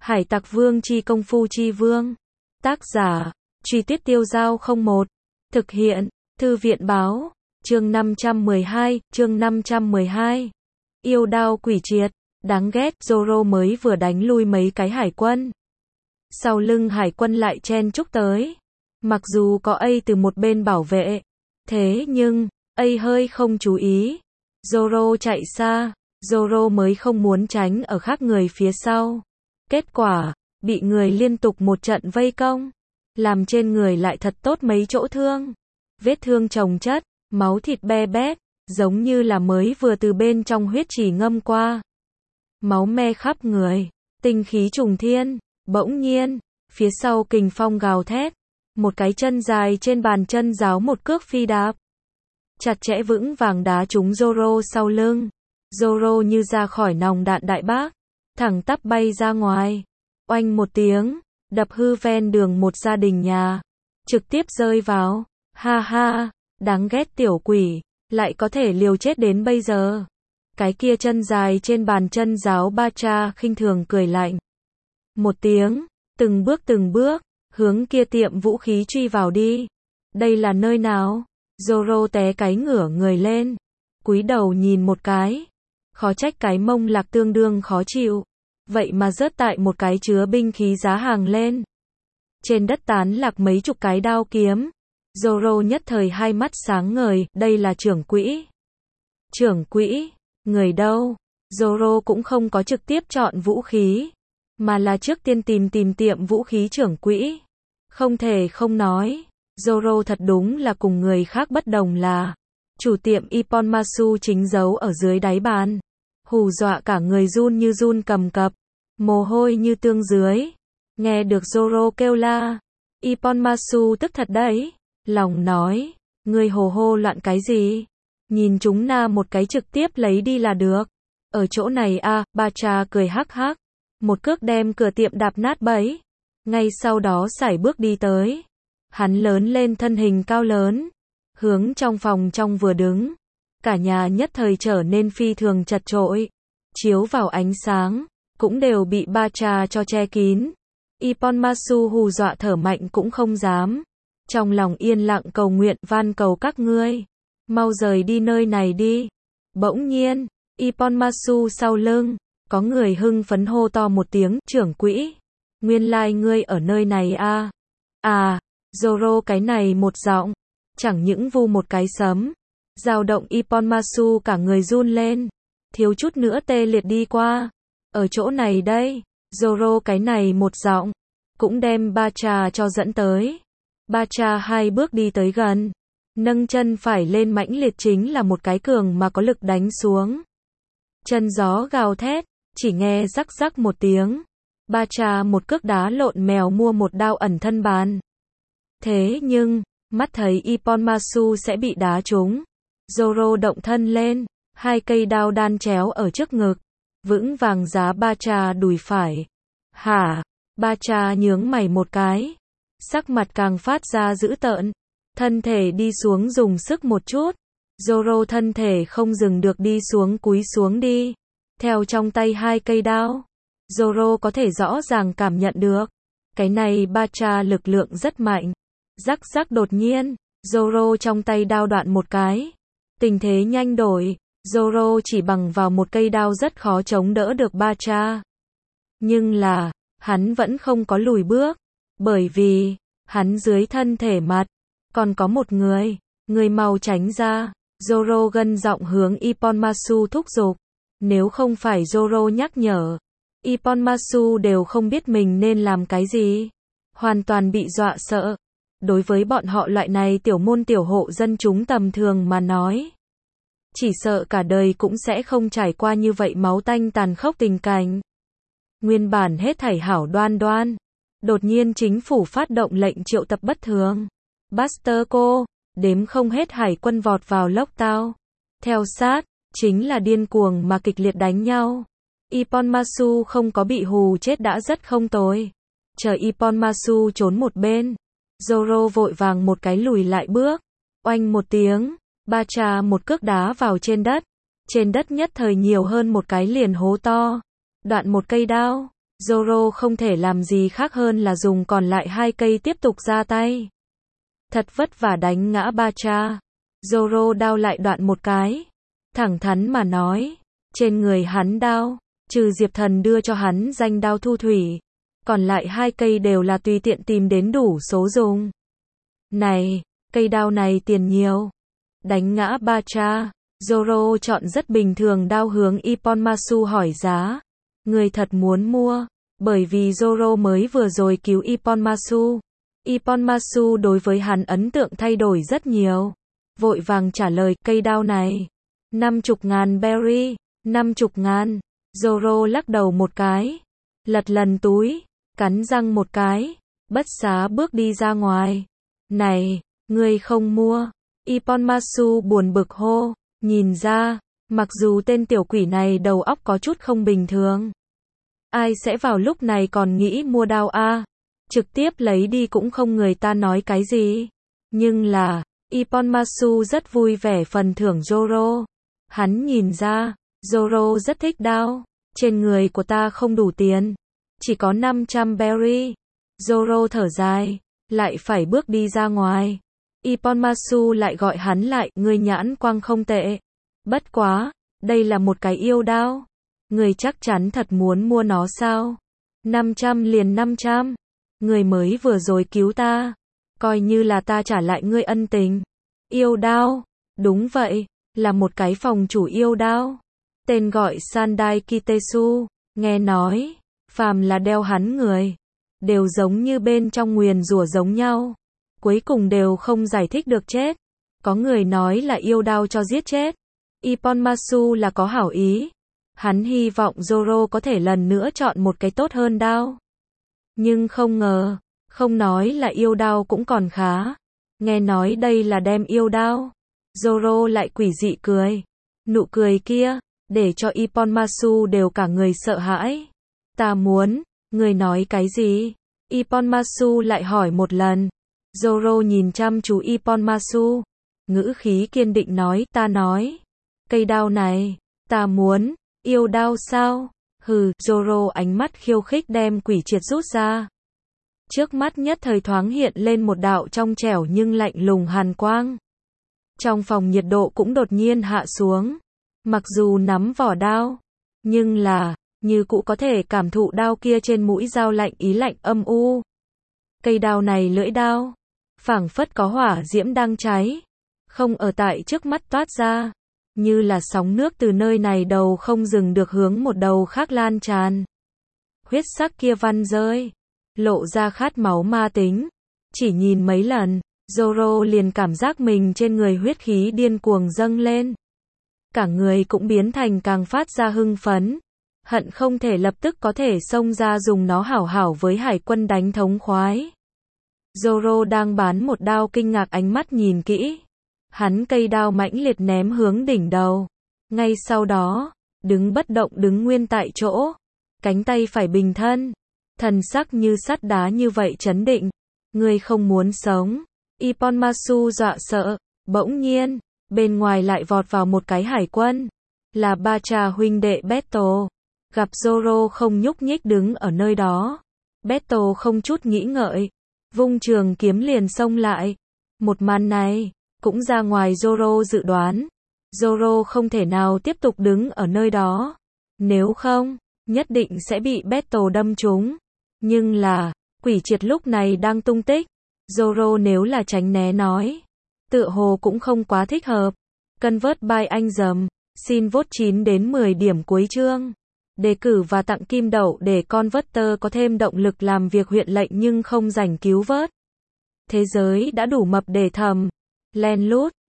Hải Tặc Vương chi công phu chi vương. Tác giả, Truy Tuyết Tiêu Dao 01. Thực hiện, Thư viện báo. Chương 512, chương 512. Yêu đao quỷ triệt. Đáng ghét, Zoro mới vừa đánh lui mấy cái hải quân. Sau lưng hải quân lại chen chúc tới. Mặc dù có A từ một bên bảo vệ. Thế nhưng, A hơi không chú ý. Zoro chạy xa. Zoro mới không muốn tránh ở khác người phía sau. Kết quả, bị người liên tục một trận vây công. Làm trên người lại thật tốt mấy chỗ thương. Vết thương chồng chất, máu thịt be bét, giống như là mới vừa từ bên trong huyết chỉ ngâm qua. Máu me khắp người, tinh khí trùng thiên. Bỗng nhiên, phía sau kình phong gào thét. Một cái chân dài trên bàn chân giáo một cước phi đạp. Chặt chẽ vững vàng đá trúng Zoro sau lưng. Zoro như ra khỏi nòng đạn đại bác. Thẳng tắp bay ra ngoài. Oanh một tiếng, đập hư ven đường một gia đình nhà. Trực tiếp rơi vào. Ha ha, đáng ghét tiểu quỷ, lại có thể liều chết đến bây giờ. Cái kia chân dài trên bàn chân giáo Bacha khinh thường cười lạnh. Một tiếng, từng bước, hướng kia tiệm vũ khí truy vào đi. Đây là nơi nào? Zoro té cái ngửa người lên. Cúi đầu nhìn một cái. Khó trách cái mông lạc tương đương khó chịu. Vậy mà rớt tại một cái chứa binh khí giá hàng lên. Trên đất tán lạc mấy chục cái đao kiếm. Zoro nhất thời hai mắt sáng ngời, đây là trưởng quỹ. Trưởng quỹ, người đâu? Zoro cũng không có trực tiếp chọn vũ khí, mà là trước tiên tìm tiệm vũ khí trưởng quỹ. Không thể không nói, Zoro thật đúng là cùng người khác bất đồng là, chủ tiệm Ipponmasu chính giấu ở dưới đáy bàn. Hù dọa cả người run như run cầm cập, mồ hôi như tương dưới. Nghe được Zoro kêu la, Ipponmasu tức thật đấy. Lòng nói, ngươi hồ hô loạn cái gì? Nhìn chúng na một cái trực tiếp lấy đi là được. Ở chỗ này à, Bacha cười hắc hắc. Một cước đem cửa tiệm đạp nát bấy. Ngay sau đó sải bước đi tới. Hắn lớn lên thân hình cao lớn. Hướng trong phòng trong vừa đứng. Cả nhà nhất thời trở nên phi thường chật chội. Chiếu vào ánh sáng, cũng đều bị Bacha cho che kín. Ipponmasu hù dọa thở mạnh cũng không dám. Trong lòng yên lặng cầu nguyện van cầu các ngươi. Mau rời đi nơi này đi. Bỗng nhiên, Ipponmasu sau lưng, có người hưng phấn hô to một tiếng, trưởng quỹ. Nguyên lai ngươi ở nơi này à. À, Zoro cái này một giọng. Chẳng những vu một cái sấm. Dao động Ipponmasu cả người run lên. Thiếu chút nữa tê liệt đi qua. Ở chỗ này đây. Zoro cái này một giọng. Cũng đem Bacha cho dẫn tới. Bacha hai bước đi tới gần. Nâng chân phải lên mãnh liệt chính là một cái cường mà có lực đánh xuống. Chân gió gào thét, chỉ nghe rắc rắc một tiếng. Bacha một cước đá lộn mèo mua một đao ẩn thân bàn. Thế nhưng, mắt thấy Ipponmasu sẽ bị đá trúng. Zoro động thân lên, hai cây đao đan chéo ở trước ngực. Vững vàng giá Bacha đùi phải. Hả? Bacha nhướng mày một cái. Sắc mặt càng phát ra dữ tợn. Thân thể đi xuống dùng sức một chút. Zoro thân thể không dừng được đi xuống cúi xuống đi. Theo trong tay hai cây đao. Zoro có thể rõ ràng cảm nhận được. Cái này Bacha lực lượng rất mạnh. Rắc rắc đột nhiên. Zoro trong tay đao đoạn một cái. Tình thế nhanh đổi. Zoro chỉ bằng vào một cây đao rất khó chống đỡ được Bacha. Nhưng là, hắn vẫn không có lùi bước. Bởi vì, hắn dưới thân thể mặt, còn có một người. Người mau tránh ra. Zoro gân giọng hướng Ipponmasu thúc giục. Nếu không phải Zoro nhắc nhở, Ipponmasu đều không biết mình nên làm cái gì. Hoàn toàn bị dọa sợ. Đối với bọn họ loại này tiểu môn tiểu hộ dân chúng tầm thường mà nói, chỉ sợ cả đời cũng sẽ không trải qua như vậy máu tanh tàn khốc tình cảnh. Nguyên bản hết thảy hảo đoan đoan. Đột nhiên chính phủ phát động lệnh triệu tập bất thường. Buster cô, đếm không hết hải quân vọt vào lốc tao. Theo sát, chính là điên cuồng mà kịch liệt đánh nhau. Ipponmasu không có bị hù chết đã rất không tồi. Chờ Ipponmasu trốn một bên. Zoro vội vàng một cái lùi lại bước. Oanh một tiếng, Bacha một cước đá vào trên đất. Trên đất nhất thời nhiều hơn một cái liền hố to. Đoạn một cây đao. Zoro không thể làm gì khác hơn là dùng còn lại 2 cây tiếp tục ra tay. Thật vất vả đánh ngã Bacha. Zoro đao lại đoạn một cái. Thẳng thắn mà nói, trên người hắn đao, trừ Diệp Thần đưa cho hắn danh đao thu thủy, còn lại 2 cây đều là tùy tiện tìm đến đủ số dùng. Này, cây đao này tiền nhiều. Đánh ngã Bacha, Zoro chọn rất bình thường đao hướng Ippon-masu hỏi giá. Người thật muốn mua, bởi vì Zoro mới vừa rồi cứu Ippon-masu. Ippon-masu đối với hắn ấn tượng thay đổi rất nhiều. Vội vàng trả lời, cây đao này 50.000 berry. 50.000. Zoro lắc đầu một cái, lật lần túi, cắn răng một cái, bất xá bước đi ra ngoài. Này, ngươi không mua. Ippon-masu buồn bực hô, nhìn ra, mặc dù tên tiểu quỷ này đầu óc có chút không bình thường. Ai sẽ vào lúc này còn nghĩ mua đao a? Trực tiếp lấy đi cũng không người ta nói cái gì. Nhưng là, Ippon-masu rất vui vẻ phần thưởng Zoro. Hắn nhìn ra, Zoro rất thích đao. Trên người của ta không đủ tiền, chỉ có 500 berry. Zoro thở dài, lại phải bước đi ra ngoài. Ippon-masu lại gọi hắn lại, ngươi nhãn quang không tệ. Bất quá, đây là một cái yêu đao. Ngươi chắc chắn thật muốn mua nó sao? 500 liền 500. Ngươi mới vừa rồi cứu ta, coi như là ta trả lại ngươi ân tình. Yêu đao, đúng vậy, là một cái phòng chủ yêu đao. Tên gọi Sandai Kitesu, nghe nói, phàm là đeo hắn người, đều giống như bên trong nguyền rủa giống nhau. Cuối cùng đều không giải thích được chết. Có người nói là yêu đao cho giết chết. Ippon-masu là có hảo ý. Hắn hy vọng Zoro có thể lần nữa chọn một cái tốt hơn đao. Nhưng không ngờ, không nói là yêu đao cũng còn khá. Nghe nói đây là đem yêu đao. Zoro lại quỷ dị cười. Nụ cười kia, để cho Ippon-masu đều cả người sợ hãi. Ta muốn, người nói cái gì? Ippon-masu lại hỏi một lần. Zoro nhìn chăm chú Ippon-masu, ngữ khí kiên định nói, ta nói, cây đao này, ta muốn. Yêu đao sao? Hừ, Zoro ánh mắt khiêu khích đem quỷ triệt rút ra. Trước mắt nhất thời thoáng hiện lên một đạo trong trẻo nhưng lạnh lùng hàn quang. Trong phòng nhiệt độ cũng đột nhiên hạ xuống. Mặc dù nắm vỏ đao, nhưng là, như cũ có thể cảm thụ đao kia trên mũi dao lạnh ý lạnh âm u. Cây đao này lưỡi đao, phảng phất có hỏa diễm đang cháy, không ở tại trước mắt toát ra, như là sóng nước từ nơi này đầu không dừng được hướng một đầu khác lan tràn. Huyết sắc kia văn rơi, lộ ra khát máu ma tính. Chỉ nhìn mấy lần, Zoro liền cảm giác mình trên người huyết khí điên cuồng dâng lên. Cả người cũng biến thành càng phát ra hưng phấn, hận không thể lập tức có thể xông ra dùng nó hảo hảo với hải quân đánh thống khoái. Zoro đang bán một đao kinh ngạc ánh mắt nhìn kỹ. Hắn cây đao mãnh liệt ném hướng đỉnh đầu. Ngay sau đó, đứng bất động đứng nguyên tại chỗ. Cánh tay phải bình thân. Thần sắc như sắt đá như vậy trấn định. Ngươi không muốn sống. Ippon-masu dọa sợ. Bỗng nhiên, bên ngoài lại vọt vào một cái hải quân. Là Bacha huynh đệ Beto. Gặp Zoro không nhúc nhích đứng ở nơi đó. Beto không chút nghĩ ngợi. Vung trường kiếm liền xông lại. Một màn này, cũng ra ngoài Zoro dự đoán. Zoro không thể nào tiếp tục đứng ở nơi đó. Nếu không, nhất định sẽ bị Beto đâm trúng. Nhưng là, quỷ triệt lúc này đang tung tích. Zoro nếu là tránh né nói, tựa hồ cũng không quá thích hợp. Convert by anh dầm. Xin vote 9 đến 10 điểm cuối chương. Đề cử và tặng kim đậu để Converter có thêm động lực làm việc huyện lệnh nhưng không rảnh cứu vớt. Thế giới đã đủ mập để thầm. Len lút.